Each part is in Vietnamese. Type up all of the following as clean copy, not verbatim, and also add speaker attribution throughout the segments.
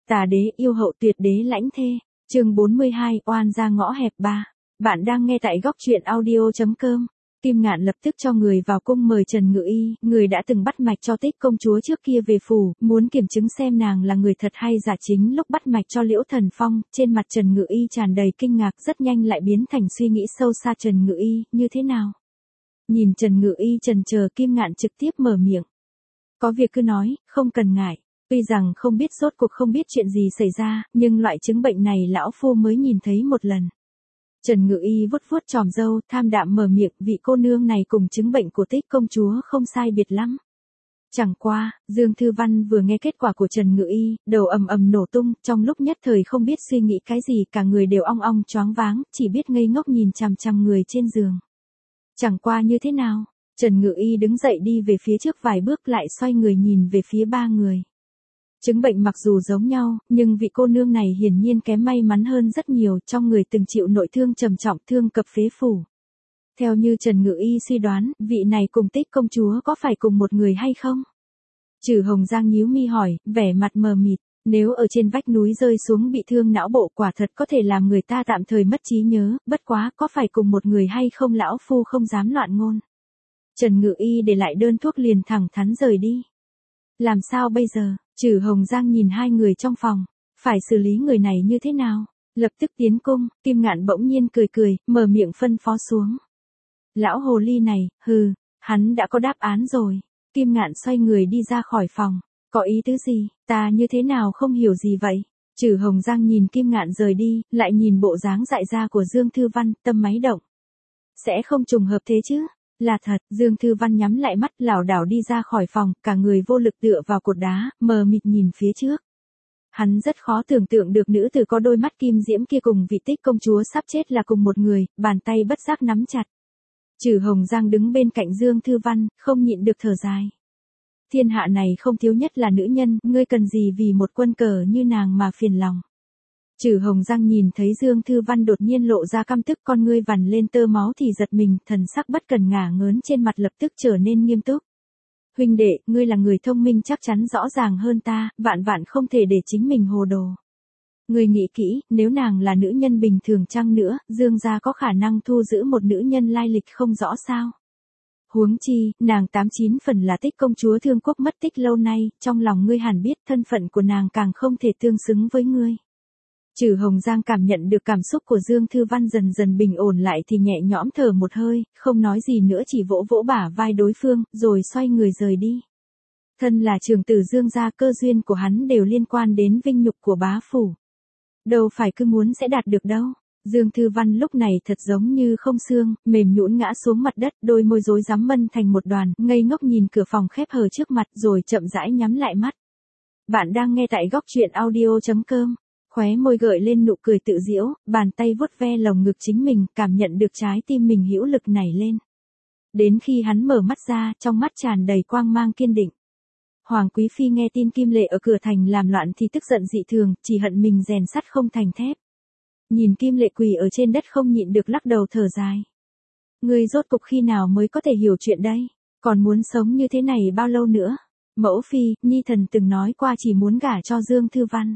Speaker 1: Tà đế yêu hậu tuyệt đế lãnh thê. Chương 42, oan ra ngõ hẹp 3. Bạn đang nghe tại góc truyện audio.com. Kim Ngạn lập tức cho người vào cung mời Trần Ngự Y, người đã từng bắt mạch cho Tích công chúa trước kia về phủ, muốn kiểm chứng xem nàng là người thật hay giả. Chính lúc bắt mạch cho Liễu Thần Phong, trên mặt Trần Ngự Y tràn đầy kinh ngạc, rất nhanh lại biến thành suy nghĩ sâu xa. Trần Ngự Y, như thế nào? Nhìn Trần Ngự Y chần chờ, Kim Ngạn trực tiếp mở miệng. Có việc cứ nói, không cần ngại. Tuy rằng không biết rốt cuộc không biết chuyện gì xảy ra, nhưng loại chứng bệnh này lão phu mới nhìn thấy một lần. Trần Ngự Y vuốt vuốt chòm râu, tham đạm mở miệng, vị cô nương này cùng chứng bệnh của Tích công chúa không sai biệt lắm. Chẳng qua, Dương Thư Văn vừa nghe kết quả của Trần Ngự Y, đầu ầm ầm nổ tung, trong lúc nhất thời không biết suy nghĩ cái gì, cả người đều ong ong choáng váng, chỉ biết ngây ngốc nhìn chằm chằm người trên giường. Chẳng qua như thế nào? Trần Ngự Y đứng dậy đi về phía trước vài bước, lại xoay người nhìn về phía ba người. Chứng bệnh mặc dù giống nhau, nhưng vị cô nương này hiển nhiên kém may mắn hơn rất nhiều, trong người từng chịu nội thương trầm trọng, thương cập phế phủ. Theo như Trần Ngự Y suy đoán, vị này cùng Tích công chúa có phải cùng một người hay không? Trừ Hồng Giang nhíu mi hỏi, vẻ mặt mờ mịt, nếu ở trên vách núi rơi xuống bị thương não bộ quả thật có thể làm người ta tạm thời mất trí nhớ, bất quá có phải cùng một người hay không lão phu không dám loạn ngôn. Trần Ngự Y để lại đơn thuốc liền thẳng thắn rời đi. Làm sao bây giờ? Trừ Hồng Giang nhìn hai người trong phòng, phải xử lý người này như thế nào? Lập tức tiến cung, Kim Ngạn bỗng nhiên cười cười, mở miệng phân phó xuống. Lão hồ ly này, hừ, hắn đã có đáp án rồi. Kim Ngạn xoay người đi ra khỏi phòng. Có ý tứ gì, ta như thế nào không hiểu gì vậy? Trừ Hồng Giang nhìn Kim Ngạn rời đi, lại nhìn bộ dáng dại ra của Dương Thư Văn, tâm máy động. Sẽ không trùng hợp thế chứ? Là thật, Dương Thư Văn nhắm lại mắt, lảo đảo đi ra khỏi phòng, cả người vô lực tựa vào cột đá, mờ mịt nhìn phía trước. Hắn rất khó tưởng tượng được nữ tử có đôi mắt kim diễm kia cùng vị Tích công chúa sắp chết là cùng một người, bàn tay bất giác nắm chặt. Trừ Hồng Giang đứng bên cạnh Dương Thư Văn, không nhịn được thở dài. Thiên hạ này không thiếu nhất là nữ nhân, ngươi cần gì vì một quân cờ như nàng mà phiền lòng. Trừ Hồng Giang nhìn thấy Dương Thư Văn đột nhiên lộ ra căm tức, con ngươi vằn lên tơ máu thì giật mình, thần sắc bất cần ngả ngớn trên mặt lập tức trở nên nghiêm túc. Huynh đệ, ngươi là người thông minh chắc chắn rõ ràng hơn ta, vạn vạn không thể để chính mình hồ đồ. Ngươi nghĩ kỹ, nếu nàng là nữ nhân bình thường chăng nữa, Dương gia có khả năng thu giữ một nữ nhân lai lịch không rõ sao? Huống chi, nàng 89 phần là Tích công chúa Thương Quốc mất tích lâu nay, trong lòng ngươi hẳn biết thân phận của nàng càng không thể tương xứng với ngươi. Trừ Hồng Giang cảm nhận được cảm xúc của Dương Thư Văn dần dần bình ổn lại thì nhẹ nhõm thở một hơi, không nói gì nữa, chỉ vỗ vỗ bả vai đối phương, rồi xoay người rời đi. Thân là trưởng tử Dương gia, cơ duyên của hắn đều liên quan đến vinh nhục của bá phủ. Đâu phải cứ muốn sẽ đạt được đâu. Dương Thư Văn lúc này thật giống như không xương, mềm nhũn ngã xuống mặt đất, đôi môi rối rắm mân thành một đoàn, ngây ngốc nhìn cửa phòng khép hờ trước mặt rồi chậm rãi nhắm lại mắt. Bạn đang nghe tại góc truyện audio.com. Khóe môi gợi lên nụ cười tự giễu, bàn tay vuốt ve lồng ngực chính mình, cảm nhận được trái tim mình hữu lực nảy lên. Đến khi hắn mở mắt ra, trong mắt tràn đầy quang mang kiên định. Hoàng Quý Phi nghe tin Kim Lệ ở cửa thành làm loạn thì tức giận dị thường, chỉ hận mình rèn sắt không thành thép. Nhìn Kim Lệ quỳ ở trên đất không nhịn được lắc đầu thở dài. Ngươi rốt cục khi nào mới có thể hiểu chuyện đây? Còn muốn sống như thế này bao lâu nữa? Mẫu Phi, Nhi Thần từng nói qua chỉ muốn gả cho Dương Thư Văn.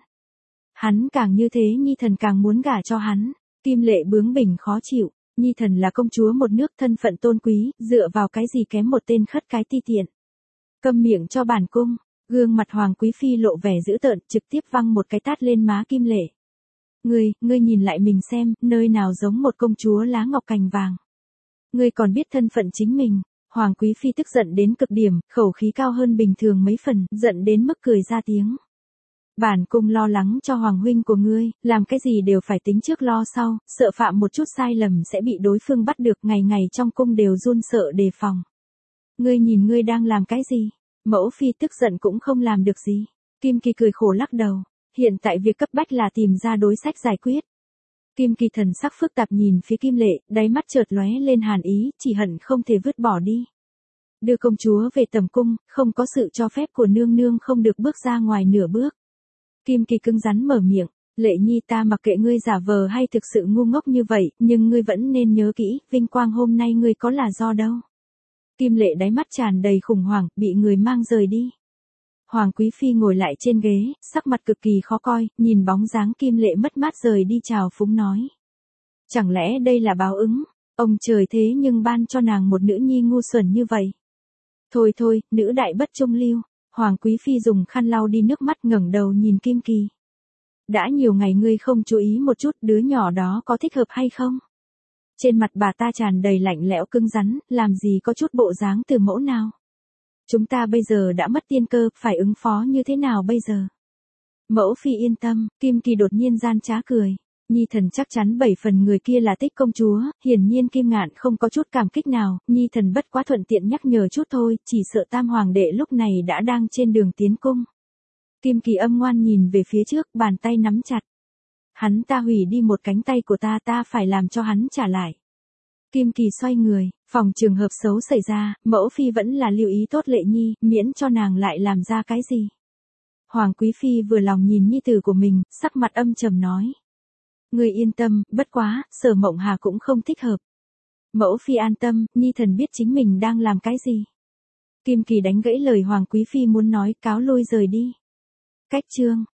Speaker 1: Hắn càng như thế Nhi Thần càng muốn gả cho hắn. Kim Lệ bướng bỉnh khó chịu. Nhi Thần là công chúa một nước, thân phận tôn quý, dựa vào cái gì kém một tên khất cái ti tiện. Câm miệng cho bản cung. Gương mặt Hoàng Quý Phi lộ vẻ dữ tợn, trực tiếp văng một cái tát lên má Kim Lệ. Ngươi nhìn lại mình xem, nơi nào giống một công chúa lá ngọc cành vàng. Ngươi còn biết thân phận chính mình. Hoàng Quý Phi tức giận đến cực điểm, khẩu khí cao hơn bình thường mấy phần, giận đến mức cười ra tiếng. Bản cung lo lắng cho Hoàng huynh của ngươi, làm cái gì đều phải tính trước lo sau, sợ phạm một chút sai lầm sẽ bị đối phương bắt được, ngày ngày trong cung đều run sợ đề phòng. Ngươi nhìn ngươi đang làm cái gì? Mẫu Phi tức giận cũng không làm được gì. Kim Kỳ cười khổ lắc đầu. Hiện tại việc cấp bách là tìm ra đối sách giải quyết. Kim Kỳ thần sắc phức tạp nhìn phía Kim Lệ, đáy mắt chợt lóe lên hàn ý, chỉ hận không thể vứt bỏ đi. Đưa công chúa về tầm cung, không có sự cho phép của nương nương không được bước ra ngoài nửa bước. Kim Kỳ cứng rắn mở miệng, Lệ Nhi, ta mặc kệ ngươi giả vờ hay thực sự ngu ngốc như vậy, nhưng ngươi vẫn nên nhớ kỹ, vinh quang hôm nay ngươi có là do đâu. Kim Lệ đáy mắt tràn đầy khủng hoảng, bị người mang rời đi. Hoàng Quý Phi ngồi lại trên ghế, sắc mặt cực kỳ khó coi, nhìn bóng dáng Kim Lệ mất mát rời đi chào phúng nói. Chẳng lẽ đây là báo ứng, ông trời thế nhưng ban cho nàng một nữ nhi ngu xuẩn như vậy. Thôi thôi, nữ đại bất trung lưu. Hoàng Quý Phi dùng khăn lau đi nước mắt ngẩng đầu nhìn Kim Kỳ. Đã nhiều ngày ngươi không chú ý một chút đứa nhỏ đó có thích hợp hay không? Trên mặt bà ta tràn đầy lạnh lẽo cứng rắn, làm gì có chút bộ dáng từ mẫu nào. Chúng ta bây giờ đã mất tiên cơ, phải ứng phó như thế nào bây giờ? Mẫu Phi yên tâm, Kim Kỳ đột nhiên gian trá cười. Nhi thần chắc chắn 7 phần người kia là Tích công chúa, hiển nhiên Kim Ngạn không có chút cảm kích nào, Nhi thần bất quá thuận tiện nhắc nhở chút thôi, chỉ sợ Tam Hoàng đệ lúc này đã đang trên đường tiến cung. Kim Kỳ âm ngoan nhìn về phía trước, bàn tay nắm chặt. Hắn ta hủy đi một cánh tay của ta phải làm cho hắn trả lại. Kim Kỳ xoay người, phòng trường hợp xấu xảy ra, mẫu Phi vẫn là lưu ý tốt Lệ Nhi, miễn cho nàng lại làm ra cái gì. Hoàng Quý Phi vừa lòng nhìn nhi tử của mình, sắc mặt âm trầm nói. Ngươi yên tâm, bất quá, Sở Mộng Hà cũng không thích hợp. Mẫu Phi an tâm, nhi thần biết chính mình đang làm cái gì. Kim Kỳ đánh gãy lời Hoàng Quý Phi muốn nói, cáo lui rời đi. Cách chương